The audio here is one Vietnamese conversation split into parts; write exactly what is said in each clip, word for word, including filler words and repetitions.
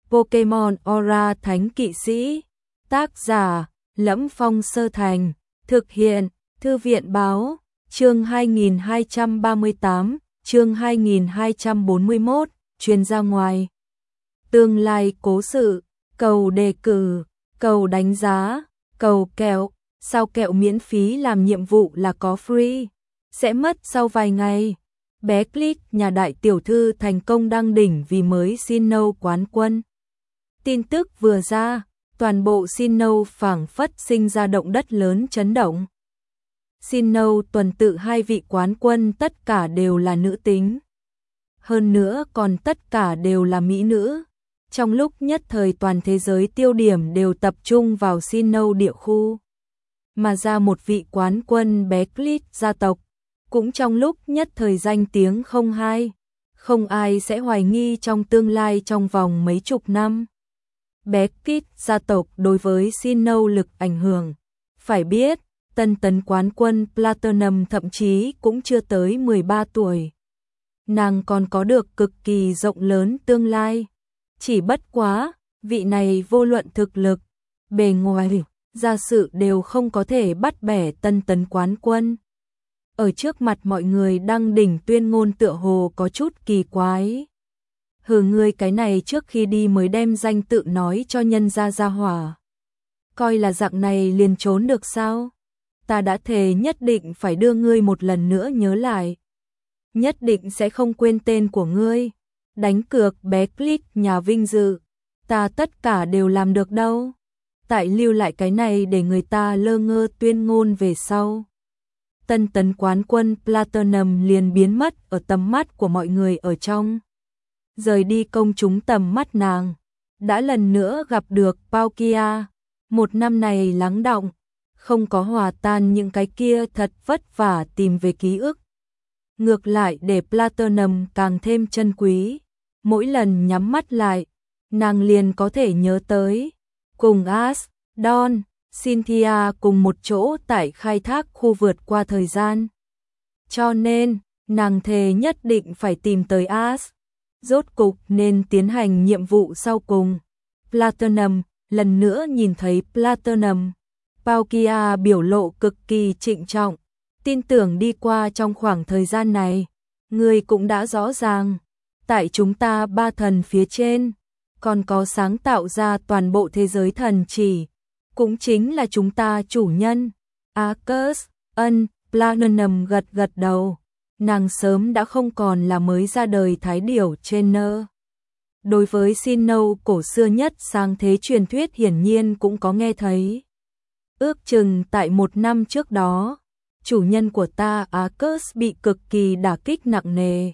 Pokemon Aura Thánh Kỵ Sĩ. Tác giả: Lẫm Phong Sơ Thành. Thực hiện: Thư viện báo. Chương hai nghìn hai trăm ba mươi tám, chương hai nghìn hai trăm bốn mươi mốt, truyền ra ngoài. Tương lai cố sự, cầu đề cử, cầu đánh giá, cầu kẹo, sao kẹo miễn phí làm nhiệm vụ là có free, sẽ mất sau vài ngày. Bé Click nhà đại tiểu thư thành công đăng đỉnh vì mới Sinnoh quán quân. Tin tức vừa ra, toàn bộ Sinnoh phảng phất sinh ra động đất lớn chấn động. Sinnoh tuần tự hai vị quán quân tất cả đều là nữ tính. Hơn nữa còn tất cả đều là mỹ nữ. Trong lúc nhất thời toàn thế giới tiêu điểm đều tập trung vào Sinnoh địa khu. Mà ra một vị quán quân bé Click gia tộc, cũng trong lúc nhất thời danh tiếng không hai. Không ai sẽ hoài nghi trong tương lai trong vòng mấy chục năm. Bé Click gia tộc đối với Sinnoh lực ảnh hưởng. Phải biết, tân tấn quán quân Platinum thậm chí cũng chưa tới mười ba tuổi. Nàng còn có được cực kỳ rộng lớn tương lai. Chỉ bất quá, vị này vô luận thực lực, bề ngoài, gia sự đều không có thể bắt bẻ tân tấn quán quân. Ở trước mặt mọi người đăng đỉnh tuyên ngôn tựa hồ có chút kỳ quái. Hừ, ngươi cái này trước khi đi mới đem danh tự nói cho nhân gia gia hỏa. Coi là dạng này liền trốn được sao? Ta đã thề nhất định phải đưa ngươi một lần nữa nhớ lại. Nhất định sẽ không quên tên của ngươi. Đánh cược bé Click nhà vinh dự. Ta tất cả đều làm được đâu. Tại lưu lại cái này để người ta lơ ngơ tuyên ngôn về sau. Tân tấn quán quân Platinum liền biến mất ở tầm mắt của mọi người ở trong. Rời đi công chúng tầm mắt nàng. Đã lần nữa gặp được Palkia. Một năm này lắng đọng. Không có hòa tan những cái kia thật vất vả tìm về ký ức. Ngược lại để Platinum càng thêm chân quý. Mỗi lần nhắm mắt lại, nàng liền có thể nhớ tới. Cùng Ash, Dawn, Cynthia cùng một chỗ tại khai thác khu vượt qua thời gian. Cho nên, nàng thề nhất định phải tìm tới Ash. Rốt cục nên tiến hành nhiệm vụ sau cùng. Platinum, lần nữa nhìn thấy Platinum. Palkia biểu lộ cực kỳ trịnh trọng. Tin tưởng đi qua trong khoảng thời gian này, người cũng đã rõ ràng. Tại chúng ta ba thần phía trên, còn có sáng tạo ra toàn bộ thế giới thần chỉ. Cũng chính là chúng ta chủ nhân. Arcus, ân, Platinum gật gật đầu. Nàng sớm đã không còn là mới ra đời thái điểu trainer. Đối với Sinnoh cổ xưa nhất sáng thế truyền thuyết hiển nhiên cũng có nghe thấy. Ước chừng tại một năm trước đó, chủ nhân của ta Arcus bị cực kỳ đả kích nặng nề.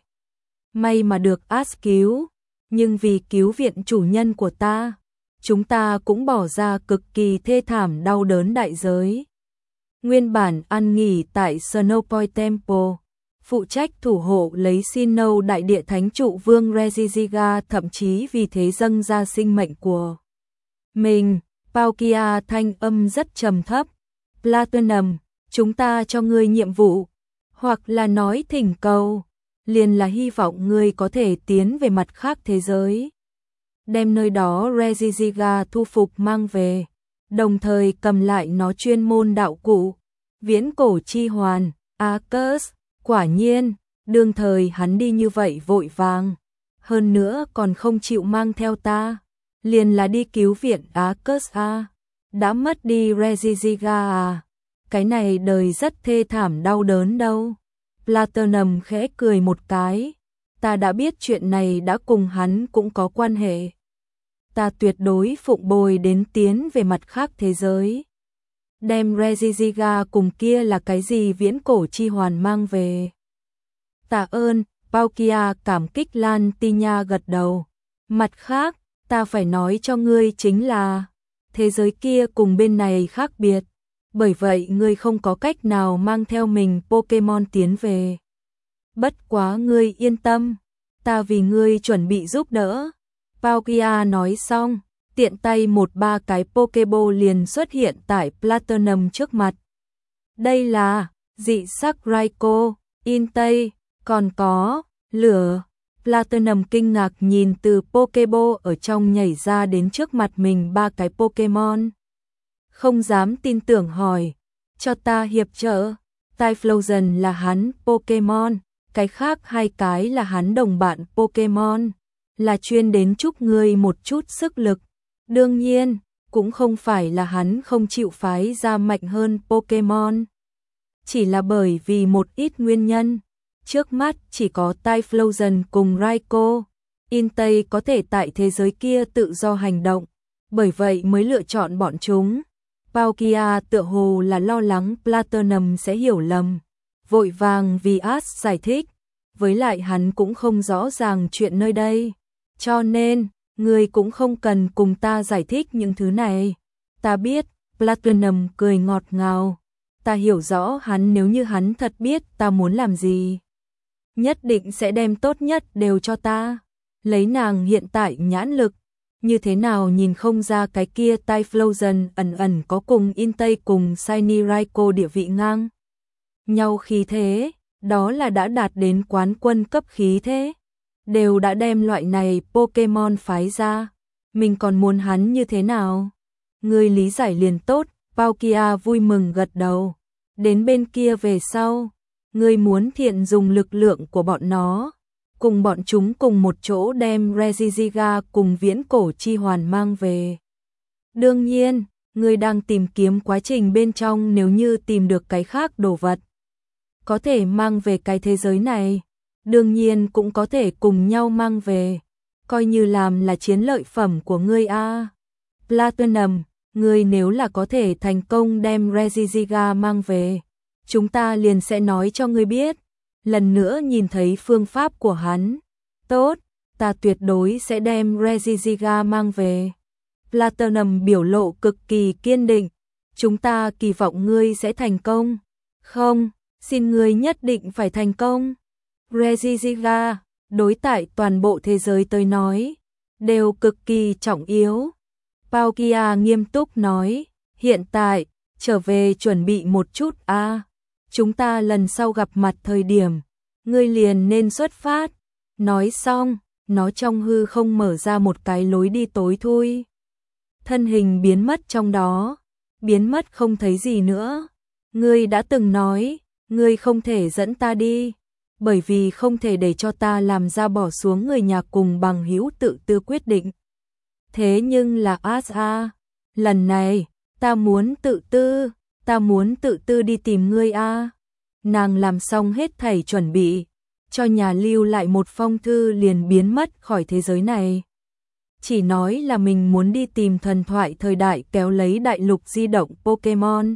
May mà được Ash cứu, nhưng vì cứu viện chủ nhân của ta, chúng ta cũng bỏ ra cực kỳ thê thảm đau đớn đại giới. Nguyên bản ăn nghỉ tại Snowpoint Temple, phụ trách thủ hộ lấy Sinnoh đại địa thánh trụ vương Regigiga thậm chí vì thế dâng ra sinh mệnh của mình. Palkia thanh âm rất trầm thấp. Platinum, chúng ta cho ngươi nhiệm vụ, hoặc là nói thỉnh cầu, liền là hy vọng ngươi có thể tiến về mặt khác thế giới. Đem nơi đó Regigiga thu phục mang về, đồng thời cầm lại nó chuyên môn đạo cụ, viễn cổ chi hoàn, Arcus. Quả nhiên, đương thời hắn đi như vậy vội vàng, hơn nữa còn không chịu mang theo ta, liền là đi cứu viện Arcus a. Đã mất đi Regigiga à, cái này đời rất thê thảm đau đớn đâu. Platinum khẽ cười một cái, ta đã biết chuyện này đã cùng hắn cũng có quan hệ. Ta tuyệt đối phụng bồi đến tiến về mặt khác thế giới. Đem Regigiga cùng kia là cái gì viễn cổ chi hoàn mang về. Tạ ơn, Palkia cảm kích Lan Tinya gật đầu. Mặt khác, ta phải nói cho ngươi chính là, thế giới kia cùng bên này khác biệt. Bởi vậy ngươi không có cách nào mang theo mình Pokemon tiến về. Bất quá ngươi yên tâm, ta vì ngươi chuẩn bị giúp đỡ. Palkia nói xong, tiện tay một ba cái Pokeball liền xuất hiện tại Platinum trước mặt. Đây là dị sắc Raikou, Entei, còn có lửa. Platinum kinh ngạc nhìn từ Pokéball ở trong nhảy ra đến trước mặt mình ba cái Pokémon. Không dám tin tưởng hỏi, cho ta hiệp trợ. Typhlosion là hắn Pokémon, cái khác hai cái là hắn đồng bạn Pokémon, là chuyên đến chúc ngươi một chút sức lực. Đương nhiên, cũng không phải là hắn không chịu phái ra mạnh hơn Pokémon. Chỉ là bởi vì một ít nguyên nhân. Trước mắt chỉ có Typhlosion cùng Raikou, Entei có thể tại thế giới kia tự do hành động, bởi vậy mới lựa chọn bọn chúng. Palkia tựa hồ là lo lắng Platinum sẽ hiểu lầm, vội vàng vì Ash giải thích, với lại hắn cũng không rõ ràng chuyện nơi đây, cho nên, ngươi cũng không cần cùng ta giải thích những thứ này. Ta biết, Platinum cười ngọt ngào, ta hiểu rõ hắn, nếu như hắn thật biết ta muốn làm gì, nhất định sẽ đem tốt nhất đều cho ta. Lấy nàng hiện tại nhãn lực, như thế nào nhìn không ra cái kia Typhlosion ẩn ẩn có cùng Entei cùng Shiny Raikou địa vị ngang nhau khí thế, đó là đã đạt đến quán quân cấp khí thế, đều đã đem loại này Pokemon phái ra, mình còn muốn hắn như thế nào? Ngươi lý giải liền tốt. Palkia vui mừng gật đầu. Đến bên kia về sau, ngươi muốn thiện dùng lực lượng của bọn nó, cùng bọn chúng cùng một chỗ đem Regigiga cùng viễn cổ chi hoàn mang về. Đương nhiên, ngươi đang tìm kiếm quá trình bên trong, nếu như tìm được cái khác đồ vật, có thể mang về cái thế giới này, đương nhiên cũng có thể cùng nhau mang về, coi như làm là chiến lợi phẩm của ngươi a. À. Platinum, ngươi nếu là có thể thành công đem Regigiga mang về, chúng ta liền sẽ nói cho ngươi biết. Lần nữa nhìn thấy phương pháp của hắn. Tốt, ta tuyệt đối sẽ đem Regigiga mang về. Platinum biểu lộ cực kỳ kiên định. Chúng ta kỳ vọng ngươi sẽ thành công. Không, xin ngươi nhất định phải thành công. Regigiga, đối tại toàn bộ thế giới tới nói, đều cực kỳ trọng yếu. Palkia nghiêm túc nói, hiện tại, trở về chuẩn bị một chút a. À. Chúng ta lần sau gặp mặt thời điểm, ngươi liền nên xuất phát. Nói xong, nó trong hư không mở ra một cái lối đi tối thui. Thân hình biến mất trong đó, biến mất không thấy gì nữa. Ngươi đã từng nói, ngươi không thể dẫn ta đi, bởi vì không thể để cho ta làm ra bỏ xuống người nhà cùng bằng hữu tự tư quyết định. Thế nhưng là Asa, lần này, ta muốn tự tư. Ta muốn tự tư đi tìm ngươi a. À. Nàng làm xong hết thảy chuẩn bị, cho nhà lưu lại một phong thư liền biến mất khỏi thế giới này. Chỉ nói là mình muốn đi tìm thần thoại thời đại kéo lấy đại lục di động Pokemon.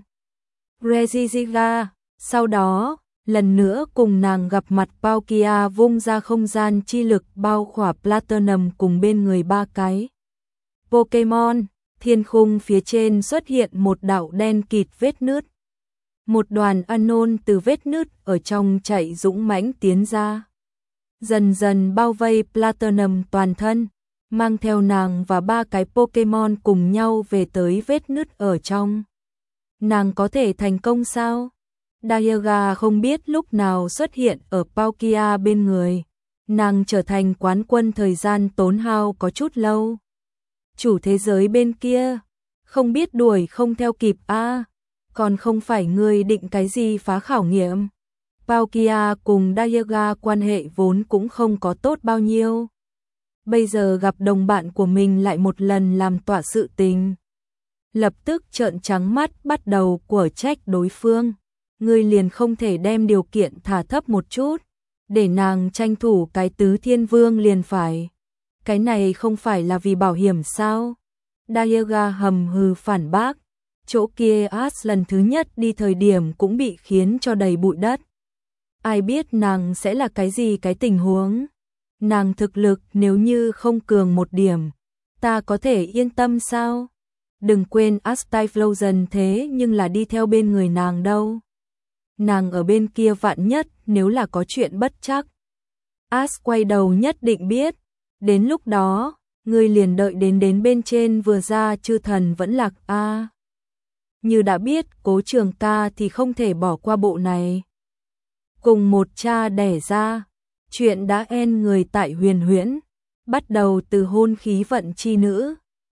Regigiga, sau đó, lần nữa cùng nàng gặp mặt Palkia vung ra không gian chi lực bao khỏa Platinum cùng bên người ba cái Pokemon. Thiên khung phía trên xuất hiện một đạo đen kịt vết nứt. Một đoàn anon từ vết nứt ở trong chạy dũng mãnh tiến ra. Dần dần bao vây Platinum toàn thân, mang theo nàng và ba cái Pokemon cùng nhau về tới vết nứt ở trong. Nàng có thể thành công sao? Dialga không biết lúc nào xuất hiện ở Palkia bên người. Nàng trở thành quán quân thời gian tốn hao có chút lâu. Chủ thế giới bên kia, không biết đuổi không theo kịp a, à, còn không phải ngươi định cái gì phá khảo nghiệm. Palkia cùng Dialga quan hệ vốn cũng không có tốt bao nhiêu. Bây giờ gặp đồng bạn của mình lại một lần làm tỏa sự tình. Lập tức trợn trắng mắt bắt đầu của trách đối phương. Ngươi liền không thể đem điều kiện thả thấp một chút, để nàng tranh thủ cái tứ thiên vương liền phải. Cái này không phải là vì bảo hiểm sao? Dialga hầm hừ phản bác. Chỗ kia Ash lần thứ nhất đi thời điểm cũng bị khiến cho đầy bụi đất. Ai biết nàng sẽ là cái gì cái tình huống? Nàng thực lực nếu như không cường một điểm, ta có thể yên tâm sao? Đừng quên Ash Typhlosion thế nhưng là đi theo bên người nàng đâu. Nàng ở bên kia vạn nhất nếu là có chuyện bất chắc. Ash quay đầu nhất định biết. Đến lúc đó, ngươi liền đợi đến đến bên trên vừa ra chư thần vẫn lạc a. À, như đã biết Cố Trường Ca thì không thể bỏ qua bộ này. Cùng một cha đẻ ra, Chuyện đã end người tại Huyền Huyễn, bắt đầu từ hôn khí vận chi nữ.